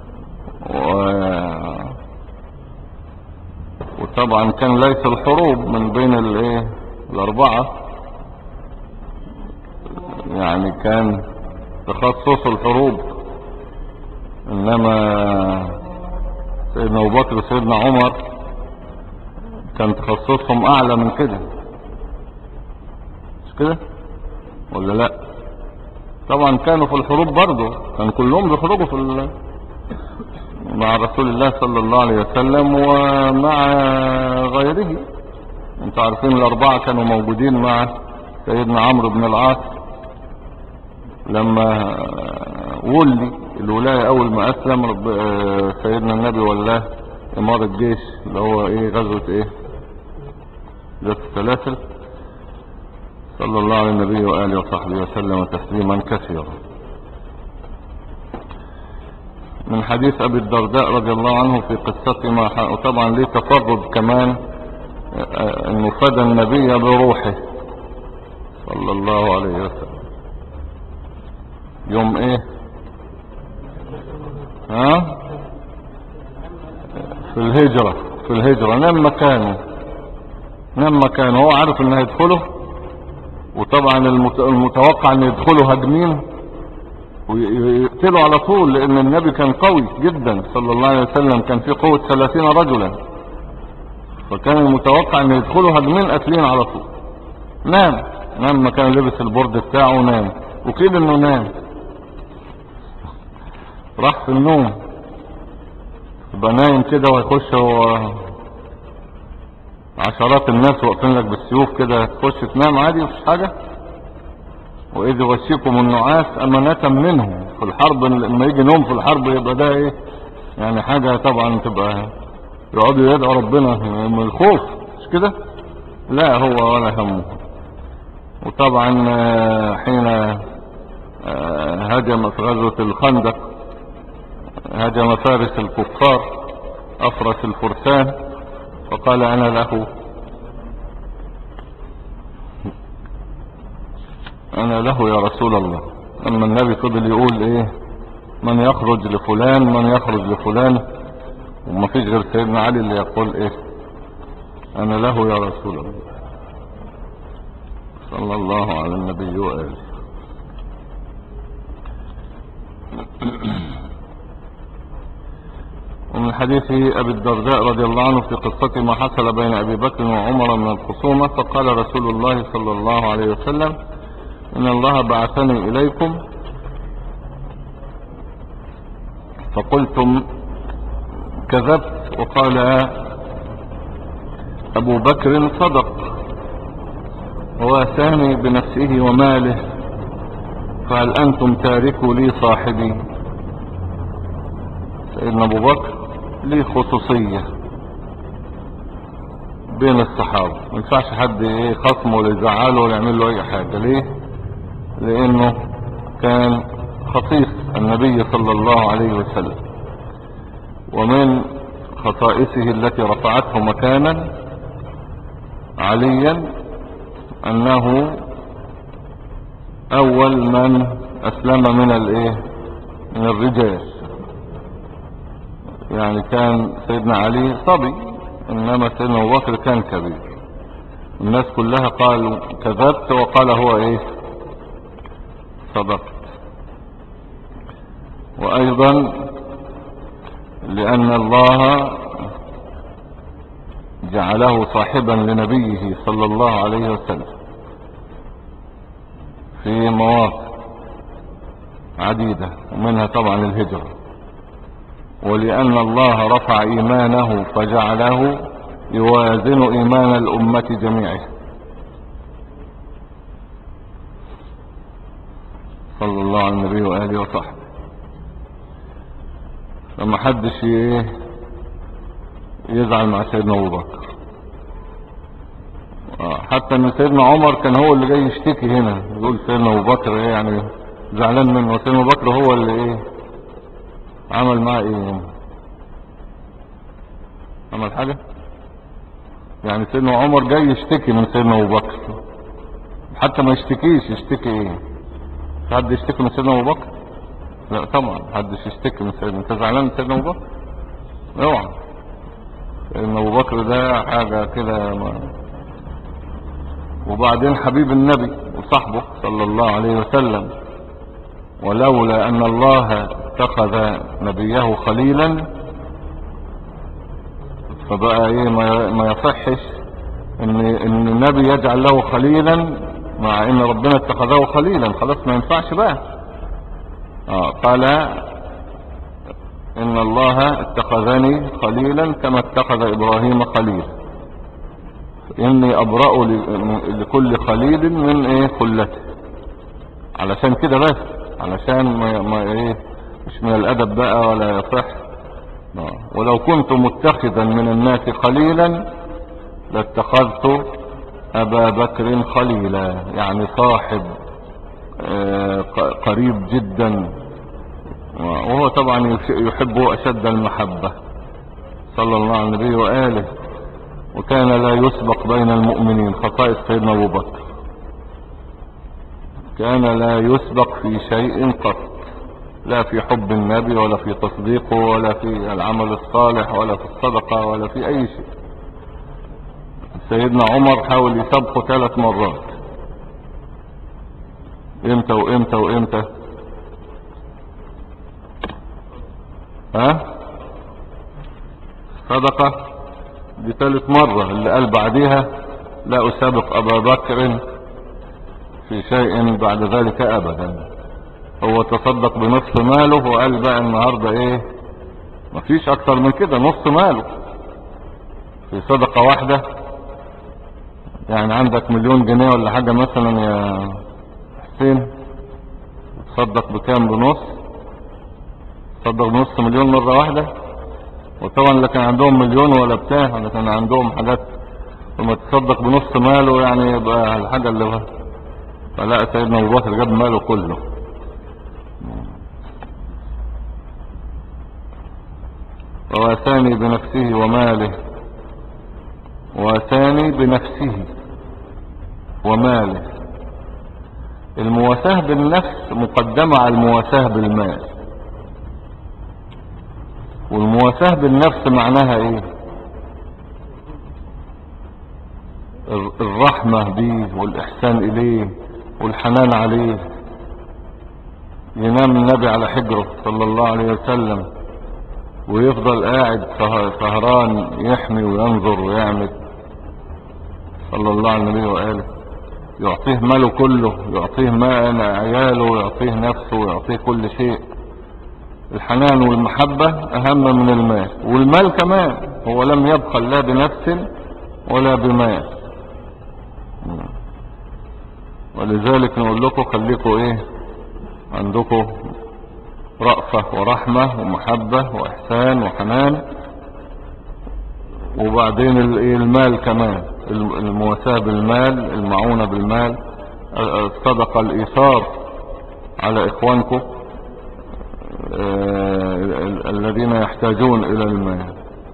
وطبعا كان ليس الحروب من بين الاربعة، يعني كان تخصص الحروب. انما سيدنا ابو بكر وسيدنا عمر كان تخصصهم اعلى من كده، مش كده ولا لا؟ طبعا كانوا في الحروب برضه، كان كلهم بيخرجوا مع رسول الله صلى الله عليه وسلم ومع غيره. انتوا عارفين الاربعة كانوا موجودين مع سيدنا عمرو بن العاص لما ولي الولاية. اول ما اسلم سيدنا النبي ولاه امار الجيش اللي هو غزوة ذات السلاسل. صلى الله على النبي وآله وصحبه وسلم تسليما كثيرا. من حديث ابي الدرداء رضي الله عنه في قصة وطبعا ليه تفرد كمان انه فدى النبي بروحه صلى الله عليه وسلم يوم في الهجرة نام مكانه هو عارف انه هيدخله، وطبعا المتوقع ان يدخله هجمين ويقتلوا على طول، لان النبي كان قوي جدا صلى الله عليه وسلم، كان في قوة 30 رجلا، فكان المتوقع ان يدخلوا هجمين قتلين على طول. نام مكان لبس البرد بتاعه ونام، وكيد انه نام راح في النوم. يبقى نايم كده ويخش عشرات الناس واقفين لك بالسيوف كده، تخش تنام عادي مفيش حاجة. واذ يغشيكم النعاس امانة منه. في الحرب لما يجي نوم في الحرب يبقى ده يعني حاجة طبعا تبقى يقعدوا يدعوا ربنا من الخوف، مش كده؟ لا هو ولا همه. وطبعا حين هجم في غزوة الخندق هجم فارس الكفار افرس الفرسان، فقال انا له يا رسول الله لما النبي فضل يقول ايه من يخرج لفلان من يخرج لفلان، وما فيش غير سيدنا علي اللي يقول ايه انا له يا رسول الله صلى الله على النبي وآله. ومن حديث أبي الدرداء رضي الله عنه في قصة ما حصل بين أبي بكر وعمر من الخصومة، فقال رسول الله صلى الله عليه وسلم إن الله بعثني إليكم فقلتم كذبت، وقال أبو بكر صدق وواساني بنفسه وماله، فهل أنتم تاركوا لي صاحبي؟ سيدنا أبو بكر ليه خصوصية بين الصحابة، ما ينفعش حد خصمه ولا يزعله ولا يعمل له أي حاجة. ليه؟ لأنه كان خصيص النبي صلى الله عليه وسلم، ومن خصائصه التي رفعته مكانا عليا أنه أول من أسلم من الرجال. يعني كان سيدنا علي صبي، إنما سيدنا أبو بكر كان كبير. الناس كلها قالوا كذبت، وقال هو صدقت. وأيضا لأن الله جعله صاحبا لنبيه صلى الله عليه وسلم في مواقف عديدة، ومنها طبعا الهجرة، ولأن الله رفع إيمانه فجعله يوازن إيمان الأمة جميعها صلى الله على النبي وآله وصحبه. فما حدش يزعل مع سيدنا أبو بكر. حتى ان سيدنا عمر كان هو اللي جاي يشتكي هنا، يقول سيدنا أبو بكر يعني زعلان منه، وسيدنا أبو بكر هو اللي عمل معاه عمل حاجة. يعني سيدنا عمر جاي يشتكي من سيدنا أبو بكر، حتى ما يشتكيش، يشتكي حد يشتكي من سيدنا أبو بكر؟ لا طبعا محدش يشتكي من سيدنا. انت زعلان من سيدنا أبو بكر؟ اوعى. سيدنا أبو بكر ده حاجة كده وبعدين حبيب النبي وصحبه صلى الله عليه وسلم، ولولا أن الله اتخذ نبيه خليلا فبقى ما يصحش ان النبي يجعل له خليلا، مع ان ربنا اتخذه خليلا. خلاص ما ينفعش بقى. قال ان الله اتخذني خليلا كما اتخذ ابراهيم خليلا، اني ابرأ لكل خليل من خلته. علشان كده بس، علشان ما مش من الادب بقى ولا يصح. ولو كنت متخذا من الناس خليلا لاتخذت ابا بكر خليلا، يعني صاحب قريب جدا، وهو طبعا يحبه اشد المحبة صلى الله عليه النبي وآله. وكان لا يسبق بين المؤمنين، خصائص سيدنا أبو بكر، كان لا يسبق في شيء قط، لا في حب النبي ولا في تصديقه ولا في العمل الصالح ولا في الصدقة ولا في أي شيء. سيدنا عمر حاول يسبقه 3 مرات، امتى وامتى وامتى؟ صدقة دي 3 مرة، اللي قال بعديها لا أسابق أبا بكر في شيء بعد ذلك أبدا. هو تصدق بنصف ماله، وقال بقى النهاردة مفيش أكتر من كده، نص ماله في صدقة واحدة. يعني عندك 1,000,000 جنيه ولا حاجة مثلا يا حسين، تصدق بكام؟ بنص. تصدق بنص مليون مرة واحدة. وطبعا اللي كان عندهم 1,000,000 ولا بتاع، اللي كان عندهم حاجات، لما تصدق بنص ماله يعني يبقى الحاجة اللي بها. فلا، سيدنا أبو بكر جاب ماله كله. وواساني بنفسه وماله، وواساني بنفسه وماله، المواساة بالنفس مقدمة على المواساة بالمال. والمواساة بالنفس معناها ايه؟ الرحمة بيه والإحسان إليه والحنان عليه. ينام النبي على حجره صلى الله عليه وسلم ويفضل قاعد سهران يحمي وينظر ويعمل صلى الله عليه النبي وآله. يعطيه ماله كله، يعطيه مال عياله ويعطيه نفسه ويعطيه كل شيء. الحنان والمحبة أهم من المال، والمال كمان هو لم يبخل لا بنفس ولا بمال. ولذلك نقول لكم خليكم ايه عندكم رأفة ورحمة ومحبة وإحسان وحنان. وبعدين المال كمان، المواساة بالمال، المعونة بالمال، الصدقة، الإيثار على إخوانكم الذين يحتاجون إلى المال،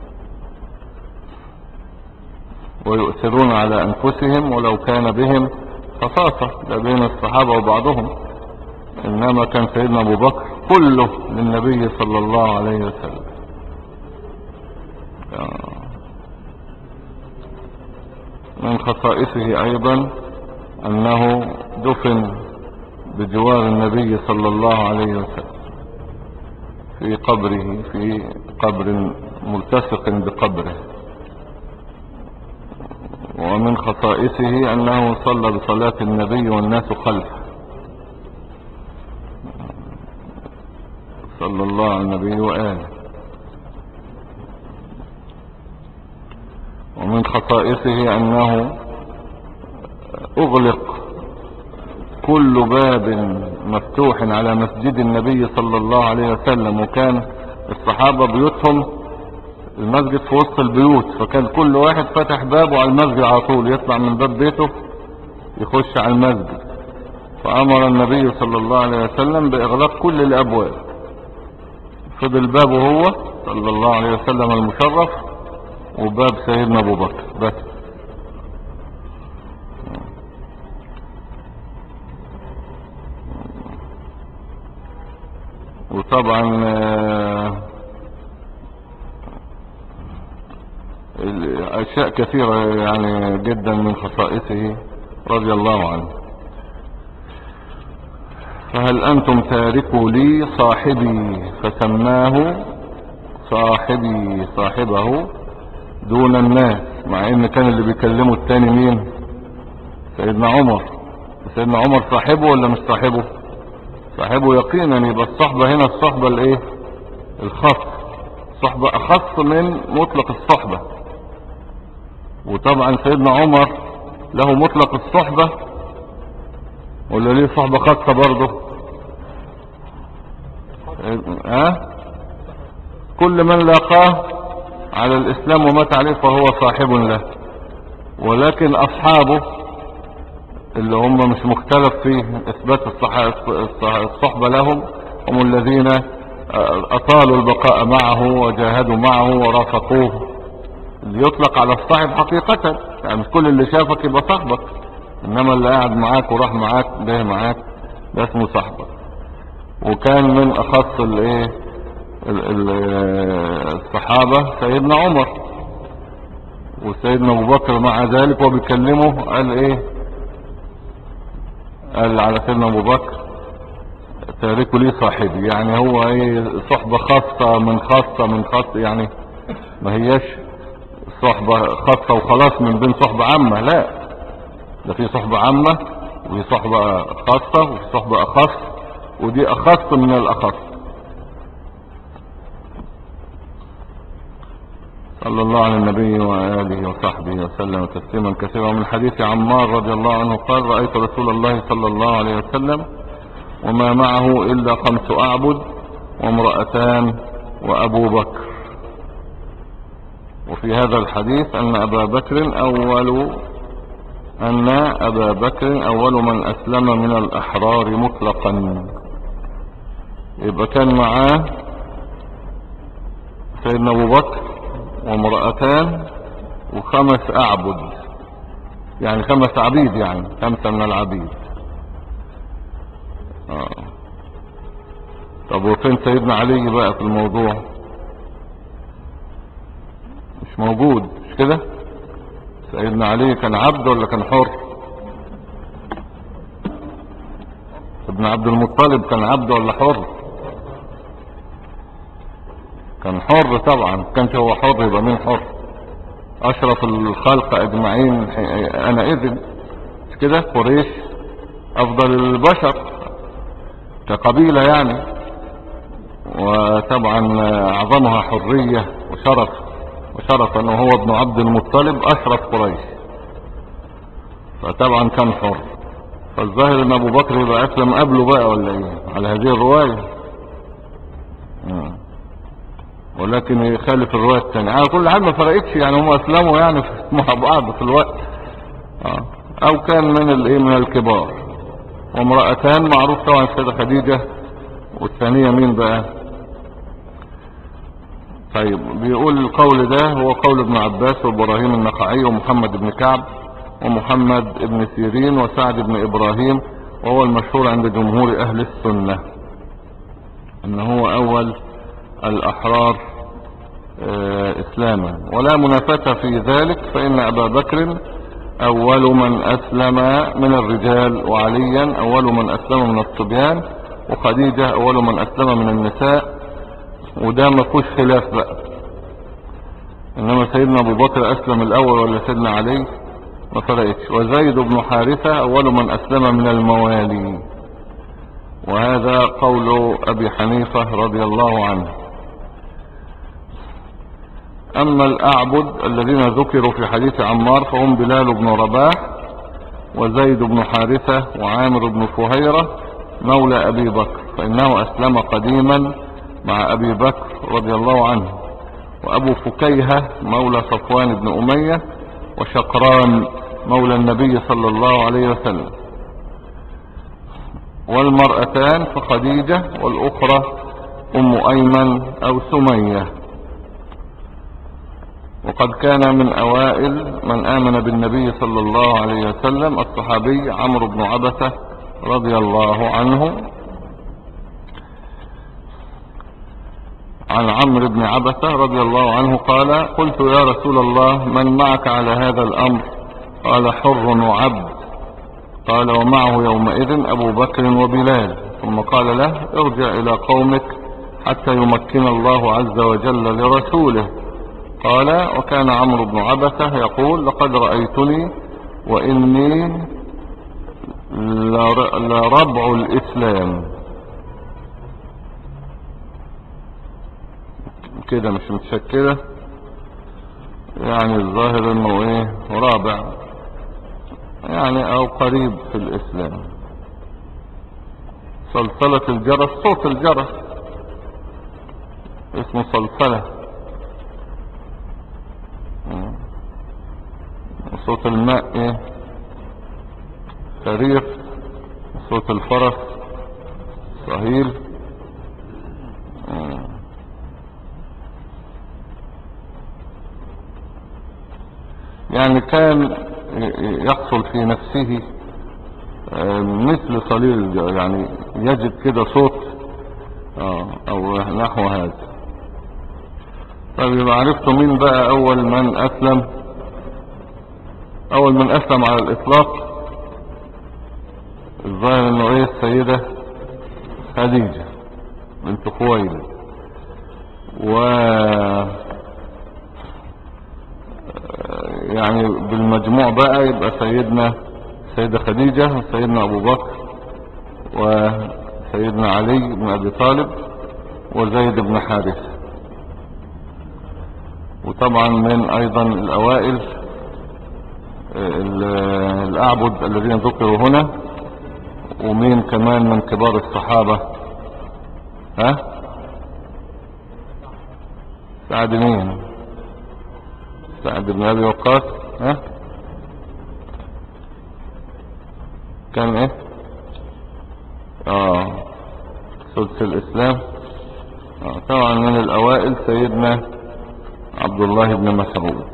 ويؤثرون على أنفسهم ولو كان بهم خصاصة. ده بين الصحابة وبعضهم، إنما كان سيدنا أبو بكر كله للنبي صلى الله عليه وسلم. من خصائصه أيضا أنه دفن بجوار النبي صلى الله عليه وسلم في قبره، في قبر ملتصق بقبره. ومن خصائصه أنه صلى بصلاة النبي والناس خلفه صلى الله على النبي وآله. ومن خصائصه أنه أغلق كل باب مفتوح على مسجد النبي صلى الله عليه وسلم. وكان الصحابة بيوتهم المسجد في وسط البيوت، فكان كل واحد فتح بابه على المسجد على طول، يطلع من باب بيته يخش على المسجد. فأمر النبي صلى الله عليه وسلم بإغلاق كل الأبواب. فضل بابه هو صلى الله عليه وسلم المشرف وباب سيدنا أبو بكر بس. وطبعا أشياء كثيرة يعني جدا من خصائصه رضي الله عنه. فهل أنتم تاركوا لي صاحبي، فسماه صاحبي صاحبه دون الناس، مع ان كان اللي بيكلمه التاني مين؟ سيدنا عمر. سيدنا عمر صاحبه ولا مش صاحبه؟ صاحبه يقينا. يبقى الصحبة هنا الصحبة الايه؟ الخاص، صحبة اخص من مطلق الصحبة. وطبعا سيدنا عمر له مطلق الصحبة ولا ليه صحبة خاصة برضه؟ كل من لاقاه على الاسلام ومات عليه فهو صاحب له. ولكن اصحابه اللي هم مش مختلف في اثبات الصحبة لهم، هم الذين اطالوا البقاء معه وجاهدوا معه ورافقوه. اللي يطلق على الصاحب حقيقة يعني مش كل اللي شافك يبقى صاحبك، انما اللي قاعد معاك وراح معاك ده معاك ده اسمه صاحبك. وكان من اخص الصحابة سيدنا عمر. وسيدنا ابو بكر مع ذلك وبيكلمه قال ايه؟ قال على سيدنا ابو بكر تاركوا لي صاحبي، يعني هو ايه؟ صحبة خاصة من خاصة من خاصة، يعني ما هياش صحبة خاصة وخلاص من بين صحبة عامة، لا، ده في صحبة عامة وفي صحبة خاصة وفي صحبة اخص، ودي اخص من الاخص. صلى الله على النبي وآله وصحبه وسلم تسليما كثيرا. من حديث عمار رضي الله عنه قال: رأيت رسول الله صلى الله عليه وسلم وما معه إلا 5 أعبد وامرأتان وأبو بكر. وفي هذا الحديث أن أبا بكر أول من أسلم من الأحرار مطلقا. يبقى كان معاه سيدنا أبو بكر وامرأتان و5 أعبد، يعني 5 عبيد، يعني 5 من العبيد. اه. طب وفين سيدنا علي بقى في الموضوع؟ مش موجود، مش كده؟ سيدنا علي كان عبد ولا كان حر؟ ابن عبد المطلب كان عبد ولا حر؟ كان حر طبعا. كانش هو حر يبقى مين حر؟ اشرف الخلق اجمعين انا اذن، مش كده؟ قريش افضل البشر كقبيلة يعني، وطبعا اعظمها حرية وشرف، وشرف انه هو ابن عبد المطلب اشرف قريش، فطبعا كان حر. فالظاهر ان ابو بكر يبقى اسلم قبله بقى ولا ايه على هذه الرواية؟ ولكن يخالف الرواية الثانية على كل حال. ما فرقتش يعني، هم اسلموا يعني مع بعض في الوقت. او كان من الايه، من الكبار. وامرأتان معروف طبعا السيدة خديجة، والثانية مين بقى؟ طيب بيقول القول ده هو قول ابن عباس وابراهيم النخعي ومحمد بن كعب ومحمد بن سيرين وسعد بن ابراهيم، وهو المشهور عند جمهور اهل السنة ان هو اول الاحرار اسلاما. ولا منافاة في ذلك، فان ابا بكر اول من اسلم من الرجال، وعليا اول من اسلم من الصبيان، وخديجة اول من اسلم من النساء. وده ما فيهوش خلاف بقى. انما سيدنا ابو بكر اسلم الاول ولا سيدنا علي؟ ما فرقتش. وزيد بن حارثة اول من اسلم من الموالي، وهذا قول ابي حنيفة رضي الله عنه. اما الاعبد الذين ذكروا في حديث عمار فهم بلال بن رباح وزيد بن حارثة وعامر بن فهيرة مولى ابي بكر، فانه اسلم قديما مع ابي بكر رضي الله عنه. وابو فكيهة مولى صفوان بن امية، وشقران مولى النبي صلى الله عليه وسلم. والمرأتان فخديجة، والاخرى ام ايمن او سمية. وقد كان من اوائل من امن بالنبي صلى الله عليه وسلم الصحابي عمرو بن عبسة رضي الله عنه. عن عمرو بن عبسة رضي الله عنه قال: قلت يا رسول الله من معك على هذا الامر؟ قال: حر وعبد. قال: ومعه يومئذ ابو بكر وبلال. ثم قال له: ارجع الى قومك حتى يمكن الله عز وجل لرسوله. قال: وكان عمرو بن عبسة يقول: لقد رأيتني وإني لربع الإسلام. كده مش متشكلة يعني، الظاهر انه ايه، رابع يعني او قريب في الإسلام. صلصلة الجرس، صوت الجرس اسمه صلصلة. صوت الماء ايه؟ فريق. صوت الفرس صهيل. يعني كان يحصل في نفسه مثل صليل، يعني يجد كده صوت او نحو هذا. طيب يبقى عرفتوا مين بقى اول من اسلم؟ اول من اسلم على الاطلاق الظاهر انه ايه، السيدة خديجة بنت خويلد. و يعني بالمجموع بقى يبقى سيدة خديجة وسيدنا ابو بكر وسيدنا علي بن ابي طالب وزيد بن حارثة. وطبعا من ايضا الاوائل الاعبد الذين ذكروا هنا. ومين كمان من كبار الصحابة؟ سعد مين؟ سعد بن ابي وقاص. كان ايه؟ سدس الاسلام. طبعا من الاوائل سيدنا عبد الله بن مسعود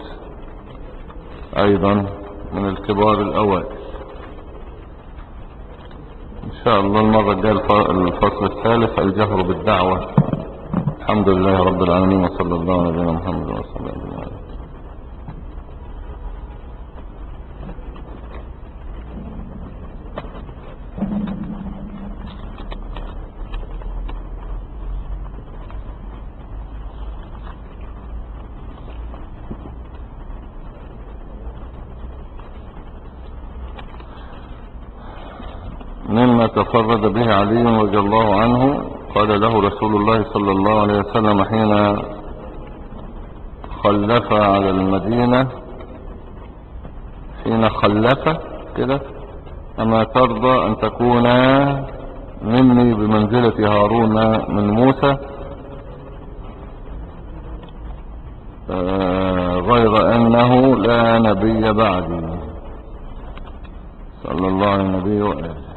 ايضا من الكبار الاوائل. مش شاء الله المرة الجاية الفصل الثالث الجهر بالدعوة. الحمد لله رب العالمين، وصلى الله على نبينا محمد وصلى الله عليه وسلم. مما تفرد به علي رضي الله عنه، قال له رسول الله صلى الله عليه وسلم حين خلف على المدينة، حين خلف كده: أما ترضى أن تكون مني بمنزلة هارون من موسى، غير أنه لا نبي بعدي. صلى الله على النبي وآله.